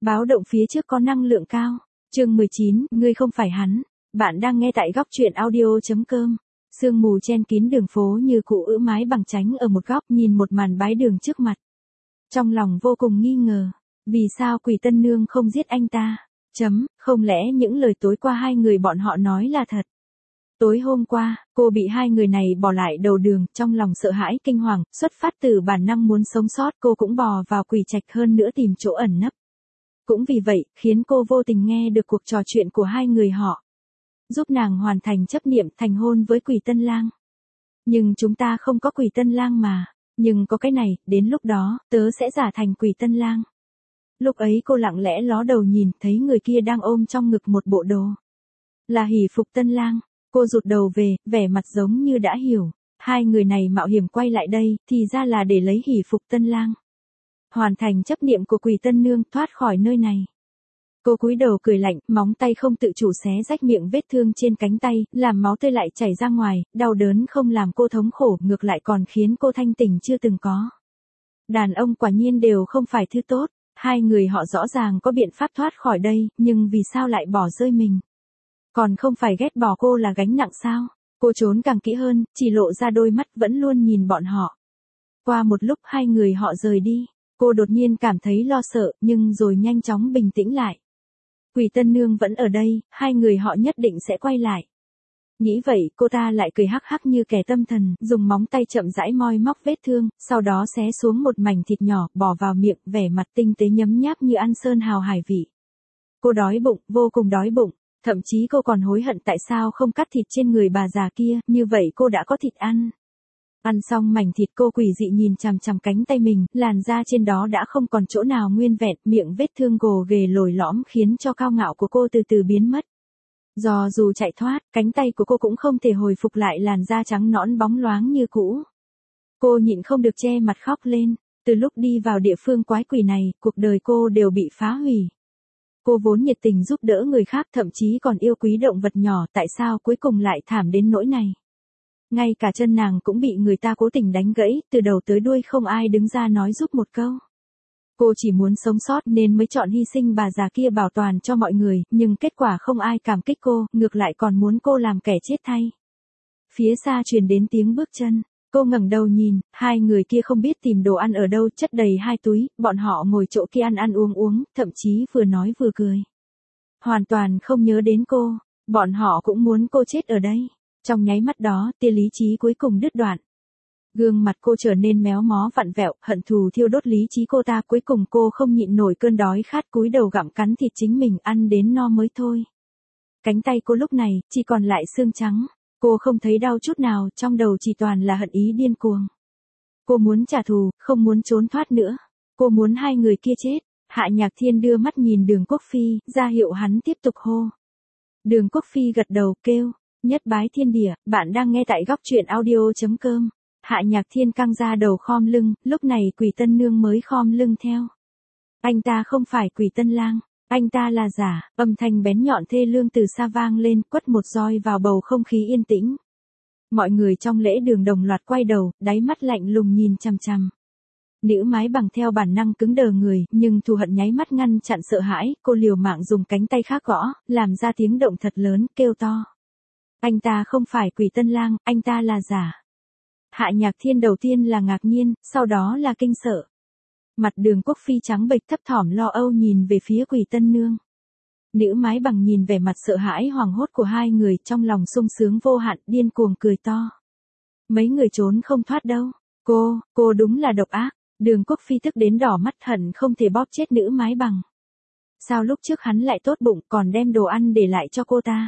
Báo động phía trước có năng lượng cao. Chương 19, ngươi không phải hắn. Bạn đang nghe tại góc truyện audio.com. Sương mù chen kín đường phố như cụ ữ mái bằng tránh ở một góc, nhìn một màn bái đường trước mặt. Trong lòng vô cùng nghi ngờ. Vì sao Quỷ Tân Nương không giết anh ta? Không lẽ những lời tối qua hai người bọn họ nói là thật? Tối hôm qua, cô bị hai người này bỏ lại đầu đường, trong lòng sợ hãi kinh hoàng, xuất phát từ bản năng muốn sống sót, cô cũng bò vào quỷ trạch hơn nữa tìm chỗ ẩn nấp. Cũng vì vậy, khiến cô vô tình nghe được cuộc trò chuyện của hai người họ. Giúp nàng hoàn thành chấp niệm thành hôn với Quỷ Tân Lang. Nhưng chúng ta không có Quỷ Tân Lang mà. Nhưng có cái này, đến lúc đó, tớ sẽ giả thành Quỷ Tân Lang. Lúc ấy cô lặng lẽ ló đầu nhìn, thấy người kia đang ôm trong ngực một bộ đồ. Là Hỷ Phục Tân Lang. Cô rụt đầu về, vẻ mặt giống như đã hiểu. Hai người này mạo hiểm quay lại đây, thì ra là để lấy Hỷ Phục Tân Lang. Hoàn thành chấp niệm của Quỷ Tân Nương, thoát khỏi nơi này. Cô cúi đầu cười lạnh, móng tay không tự chủ xé rách miệng vết thương trên cánh tay, làm máu tươi lại chảy ra ngoài, đau đớn không làm cô thống khổ, ngược lại còn khiến cô thanh tỉnh chưa từng có. Đàn ông quả nhiên đều không phải thứ tốt, hai người họ rõ ràng có biện pháp thoát khỏi đây, nhưng vì sao lại bỏ rơi mình? Còn không phải ghét bỏ cô là gánh nặng sao? Cô trốn càng kỹ hơn, chỉ lộ ra đôi mắt vẫn luôn nhìn bọn họ. Qua một lúc hai người họ rời đi, cô đột nhiên cảm thấy lo sợ, nhưng rồi nhanh chóng bình tĩnh lại. Quỷ Tân Nương vẫn ở đây, hai người họ nhất định sẽ quay lại. Nghĩ vậy, cô ta lại cười hắc hắc như kẻ tâm thần, dùng móng tay chậm rãi moi móc vết thương, sau đó xé xuống một mảnh thịt nhỏ, bỏ vào miệng, vẻ mặt tinh tế nhấm nháp như ăn sơn hào hải vị. Cô đói bụng, vô cùng đói bụng. Thậm chí cô còn hối hận tại sao không cắt thịt trên người bà già kia, như vậy cô đã có thịt ăn. Ăn xong mảnh thịt, cô quỷ dị nhìn chằm chằm cánh tay mình, làn da trên đó đã không còn chỗ nào nguyên vẹn, miệng vết thương gồ ghề lồi lõm khiến cho cao ngạo của cô từ từ biến mất. Do dù chạy thoát, cánh tay của cô cũng không thể hồi phục lại làn da trắng nõn bóng loáng như cũ. Cô nhịn không được che mặt khóc lên, từ lúc đi vào địa phương quái quỷ này, cuộc đời cô đều bị phá hủy. Cô vốn nhiệt tình giúp đỡ người khác, thậm chí còn yêu quý động vật nhỏ, tại sao cuối cùng lại thảm đến nỗi này? Ngay cả chân nàng cũng bị người ta cố tình đánh gãy, từ đầu tới đuôi không ai đứng ra nói giúp một câu. Cô chỉ muốn sống sót nên mới chọn hy sinh bà già kia bảo toàn cho mọi người, nhưng kết quả không ai cảm kích cô, ngược lại còn muốn cô làm kẻ chết thay. Phía xa truyền đến tiếng bước chân. Cô ngẩng đầu nhìn, hai người kia không biết tìm đồ ăn ở đâu, chất đầy hai túi, bọn họ ngồi chỗ kia ăn uống, thậm chí vừa nói vừa cười. Hoàn toàn không nhớ đến cô, bọn họ cũng muốn cô chết ở đây. Trong nháy mắt đó, tia lý trí cuối cùng đứt đoạn. Gương mặt cô trở nên méo mó vặn vẹo, hận thù thiêu đốt lý trí cô ta, cuối cùng cô không nhịn nổi cơn đói khát, cúi đầu gặm cắn thịt chính mình, ăn đến no mới thôi. Cánh tay cô lúc này, chỉ còn lại xương trắng. Cô không thấy đau chút nào, trong đầu chỉ toàn là hận ý điên cuồng. Cô muốn trả thù, không muốn trốn thoát nữa. Cô muốn hai người kia chết. Hạ Nhạc Thiên đưa mắt nhìn Đường Quốc Phi, ra hiệu hắn tiếp tục hô. Đường Quốc Phi gật đầu, kêu, nhất bái thiên địa, bạn đang nghe tại góc truyện audio.com. Hạ Nhạc Thiên căng ra đầu khom lưng, lúc này Quỷ Tân Nương mới khom lưng theo. Anh ta không phải Quỷ Tân Lang. Anh ta là giả, âm thanh bén nhọn thê lương từ xa vang lên, quất một roi vào bầu không khí yên tĩnh. Mọi người trong lễ đường đồng loạt quay đầu, đáy mắt lạnh lùng nhìn chằm chằm. Nữ mái bằng theo bản năng cứng đờ người, nhưng thù hận nháy mắt ngăn chặn sợ hãi, cô liều mạng dùng cánh tay khác gõ, làm ra tiếng động thật lớn, kêu to. Anh ta không phải Quỷ Tân Lang, anh ta là giả. Hạ Nhạc Thiên đầu tiên là ngạc nhiên, sau đó là kinh sợ. Mặt Đường Quốc Phi trắng bệch, thấp thỏm lo âu nhìn về phía Quỷ Tân Nương. Nữ mái bằng nhìn vẻ mặt sợ hãi hoảng hốt của hai người, trong lòng sung sướng vô hạn, điên cuồng cười to. Mấy người trốn không thoát đâu. Cô đúng là độc ác. Đường Quốc Phi tức đến đỏ mắt, hận không thể bóp chết nữ mái bằng. Sao lúc trước hắn lại tốt bụng, còn đem đồ ăn để lại cho cô ta?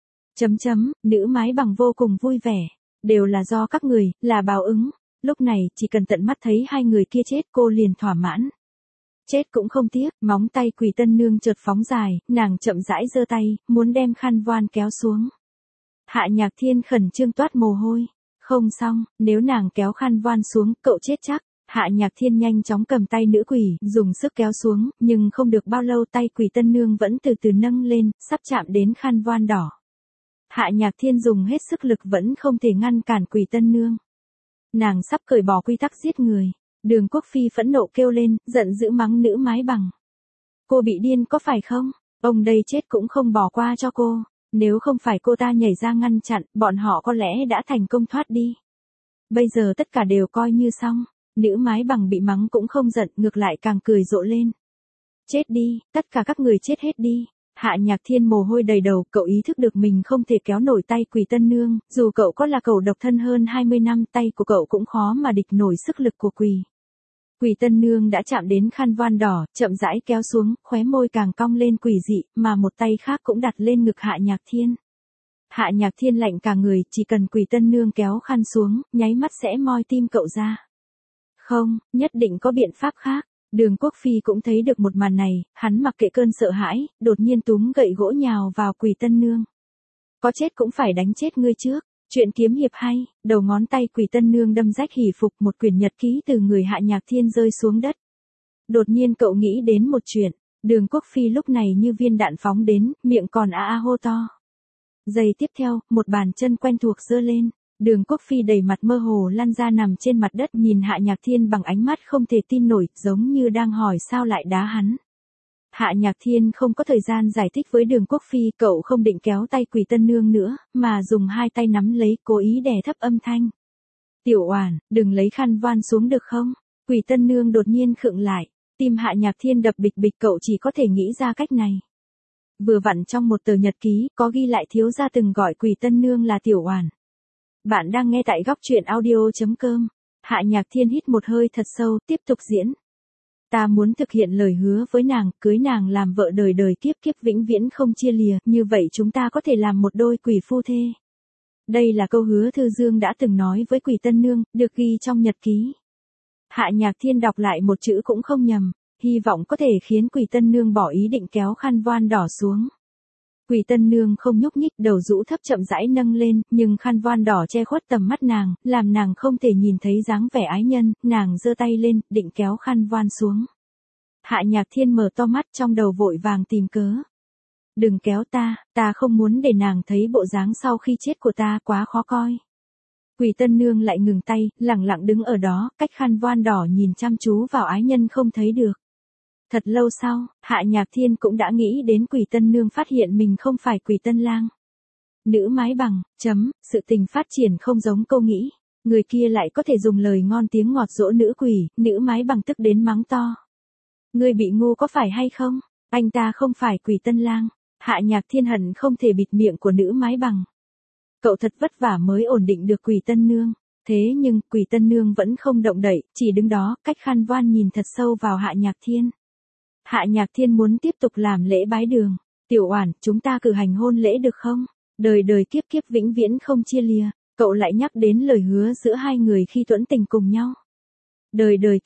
Nữ mái bằng vô cùng vui vẻ. Đều là do các người, là báo ứng. Lúc này, chỉ cần tận mắt thấy hai người kia chết, cô liền thỏa mãn. Chết cũng không tiếc, móng tay Quỷ Tân Nương chợt phóng dài, nàng chậm rãi giơ tay, muốn đem khăn voan kéo xuống. Hạ Nhạc Thiên khẩn trương toát mồ hôi. Không xong, nếu nàng kéo khăn voan xuống, cậu chết chắc. Hạ Nhạc Thiên nhanh chóng cầm tay nữ quỷ, dùng sức kéo xuống, nhưng không được bao lâu tay Quỷ Tân Nương vẫn từ từ nâng lên, sắp chạm đến khăn voan đỏ. Hạ Nhạc Thiên dùng hết sức lực vẫn không thể ngăn cản Quỷ Tân Nương. Nàng sắp cởi bỏ quy tắc giết người. Đường Quốc Phi phẫn nộ kêu lên, giận dữ mắng nữ mái bằng. Cô bị điên có phải không? Ông đây chết cũng không bỏ qua cho cô. Nếu không phải cô ta nhảy ra ngăn chặn, bọn họ có lẽ đã thành công thoát đi. Bây giờ tất cả đều coi như xong. Nữ mái bằng bị mắng cũng không giận, ngược lại càng cười rộ lên. Chết đi, tất cả các người chết hết đi. Hạ Nhạc Thiên mồ hôi đầy đầu, cậu ý thức được mình không thể kéo nổi tay Quỷ Tân Nương, dù cậu có là cẩu độc thân hơn 20 năm, tay của cậu cũng khó mà địch nổi sức lực của Quỷ. Quỷ Tân Nương đã chạm đến khăn voan đỏ, chậm rãi kéo xuống, khóe môi càng cong lên quỷ dị, mà một tay khác cũng đặt lên ngực Hạ Nhạc Thiên. Hạ Nhạc Thiên lạnh cả người, chỉ cần Quỷ Tân Nương kéo khăn xuống, nháy mắt sẽ moi tim cậu ra. Không, nhất định có biện pháp khác. Đường Quốc Phi cũng thấy được một màn này, hắn mặc kệ cơn sợ hãi, đột nhiên túm gậy gỗ nhào vào Quỷ Tân Nương. Có chết cũng phải đánh chết ngươi trước. Chuyện kiếm hiệp hay, đầu ngón tay Quỷ Tân Nương đâm rách hỉ phục, một quyển nhật ký từ người Hạ Nhạc Thiên rơi xuống đất. Đột nhiên cậu nghĩ đến một chuyện, Đường Quốc Phi lúc này như viên đạn phóng đến, miệng còn a a hô to. Giây tiếp theo, một bàn chân quen thuộc giơ lên. Đường Quốc Phi đầy mặt mơ hồ lăn ra nằm trên mặt đất, nhìn Hạ Nhạc Thiên bằng ánh mắt không thể tin nổi, giống như đang hỏi sao lại đá hắn. Hạ Nhạc Thiên không có thời gian giải thích với Đường Quốc Phi, cậu không định kéo tay Quỷ Tân Nương nữa, mà dùng hai tay nắm lấy, cố ý đè thấp âm thanh. Tiểu Oản, đừng lấy khăn voan xuống được không? Quỷ Tân Nương đột nhiên khựng lại, tim Hạ Nhạc Thiên đập bịch bịch, cậu chỉ có thể nghĩ ra cách này. Vừa vặn trong một tờ nhật ký, có ghi lại thiếu gia từng gọi Quỷ Tân Nương là Tiểu Oản. Bạn đang nghe tại góc truyện audio.com. Hạ Nhạc Thiên hít một hơi thật sâu, tiếp tục diễn. Ta muốn thực hiện lời hứa với nàng, cưới nàng làm vợ đời đời kiếp kiếp vĩnh viễn không chia lìa, như vậy chúng ta có thể làm một đôi quỷ phu thê. Đây là câu hứa Thư Dương đã từng nói với Quỷ Tân Nương, được ghi trong nhật ký. Hạ Nhạc Thiên đọc lại một chữ cũng không nhầm, hy vọng có thể khiến Quỷ Tân Nương bỏ ý định kéo khăn voan đỏ xuống. Quỷ Tân Nương không nhúc nhích, đầu rũ thấp chậm rãi nâng lên, nhưng khăn voan đỏ che khuất tầm mắt nàng, làm nàng không thể nhìn thấy dáng vẻ ái nhân, nàng giơ tay lên, định kéo khăn voan xuống. Hạ Nhạc Thiên mở to mắt, trong đầu vội vàng tìm cớ. Đừng kéo ta không muốn để nàng thấy bộ dáng sau khi chết của ta, quá khó coi. Quỷ Tân Nương lại ngừng tay, lặng lặng đứng ở đó, cách khăn voan đỏ nhìn chăm chú vào ái nhân không thấy được. Thật lâu sau, Hạ Nhạc Thiên cũng đã nghĩ đến Quỷ Tân Nương phát hiện mình không phải Quỷ Tân Lang. Nữ mái bằng, sự tình phát triển không giống câu nghĩ. Người kia lại có thể dùng lời ngon tiếng ngọt dỗ nữ quỷ, nữ mái bằng tức đến mắng to. Ngươi bị ngu có phải hay không? Anh ta không phải Quỷ Tân Lang. Hạ Nhạc Thiên hận không thể bịt miệng của nữ mái bằng. Cậu thật vất vả mới ổn định được Quỷ Tân Nương. Thế nhưng, Quỷ Tân Nương vẫn không động đậy, chỉ đứng đó, cách khăn voan nhìn thật sâu vào Hạ Nhạc Thiên. Hạ Nhạc Thiên muốn tiếp tục làm lễ bái đường. Tiểu Oản, chúng ta cử hành hôn lễ được không? Đời đời kiếp kiếp vĩnh viễn không chia lìa. Cậu lại nhắc đến lời hứa giữa hai người khi tuẫn tình cùng nhau. Đời đời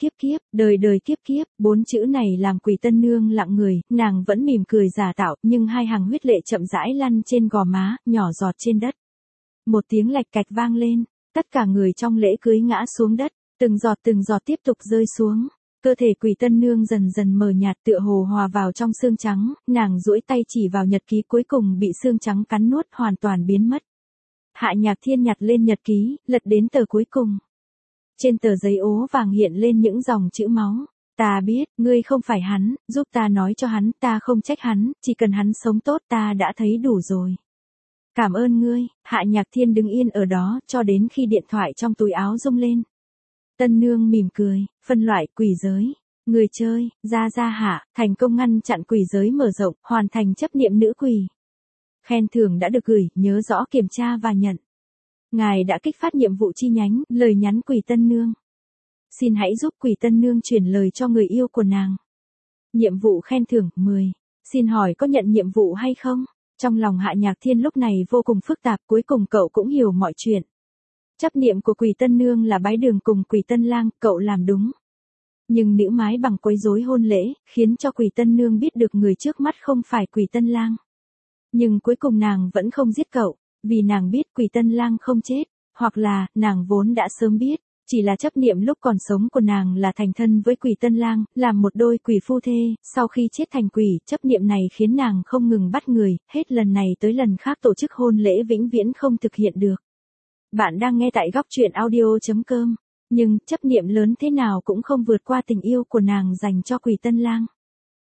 kiếp kiếp, 4 chữ này làm Quỷ Tân Nương lặng người, nàng vẫn mỉm cười giả tạo, nhưng hai hàng huyết lệ chậm rãi lăn trên gò má, nhỏ giọt trên đất. Một tiếng lạch cạch vang lên, tất cả người trong lễ cưới ngã xuống đất, từng giọt tiếp tục rơi xuống. Cơ thể Quỷ Tân Nương dần dần mờ nhạt, tựa hồ hòa vào trong xương trắng, nàng duỗi tay chỉ vào nhật ký, cuối cùng bị xương trắng cắn nuốt, hoàn toàn biến mất. Hạ Nhạc Thiên nhặt lên nhật ký, lật đến tờ cuối cùng. Trên tờ giấy ố vàng hiện lên những dòng chữ máu. Ta biết, ngươi không phải hắn, giúp ta nói cho hắn, ta không trách hắn, chỉ cần hắn sống tốt ta đã thấy đủ rồi. Cảm ơn ngươi. Hạ Nhạc Thiên đứng yên ở đó, cho đến khi điện thoại trong túi áo rung lên. Tân Nương mỉm cười, phân loại quỷ giới. Người chơi, ra hạ, thành công ngăn chặn quỷ giới mở rộng, hoàn thành chấp niệm nữ quỷ. Khen thưởng đã được gửi, nhớ rõ kiểm tra và nhận. Ngài đã kích phát nhiệm vụ chi nhánh, lời nhắn Quỷ Tân Nương. Xin hãy giúp Quỷ Tân Nương chuyển lời cho người yêu của nàng. Nhiệm vụ khen thưởng, 10. Xin hỏi có nhận nhiệm vụ hay không? Trong lòng Hạ Nhạc Thiên lúc này vô cùng phức tạp, cuối cùng cậu cũng hiểu mọi chuyện. Chấp niệm của Quỷ Tân Nương là bái đường cùng Quỷ Tân Lang, cậu làm đúng. Nhưng nữ mái bằng quấy rối hôn lễ, khiến cho Quỷ Tân Nương biết được người trước mắt không phải Quỷ Tân Lang. Nhưng cuối cùng nàng vẫn không giết cậu, vì nàng biết Quỷ Tân Lang không chết, hoặc là, nàng vốn đã sớm biết, chỉ là chấp niệm lúc còn sống của nàng là thành thân với Quỷ Tân Lang, làm một đôi quỷ phu thê, sau khi chết thành quỷ, chấp niệm này khiến nàng không ngừng bắt người, hết lần này tới lần khác tổ chức hôn lễ vĩnh viễn không thực hiện được. Bạn đang nghe tại góc truyện audio.com, nhưng chấp niệm lớn thế nào cũng không vượt qua tình yêu của nàng dành cho Quỷ Tân Lang.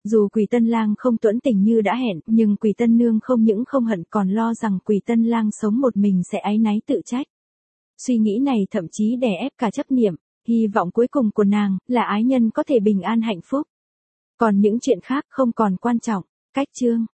Dù Quỷ Tân Lang không tuẫn tình như đã hẹn, nhưng Quỷ Tân Nương không những không hận còn lo rằng Quỷ Tân Lang sống một mình sẽ áy náy tự trách. Suy nghĩ này thậm chí đè ép cả chấp niệm, hy vọng cuối cùng của nàng là ái nhân có thể bình an hạnh phúc. Còn những chuyện khác không còn quan trọng. Cách chương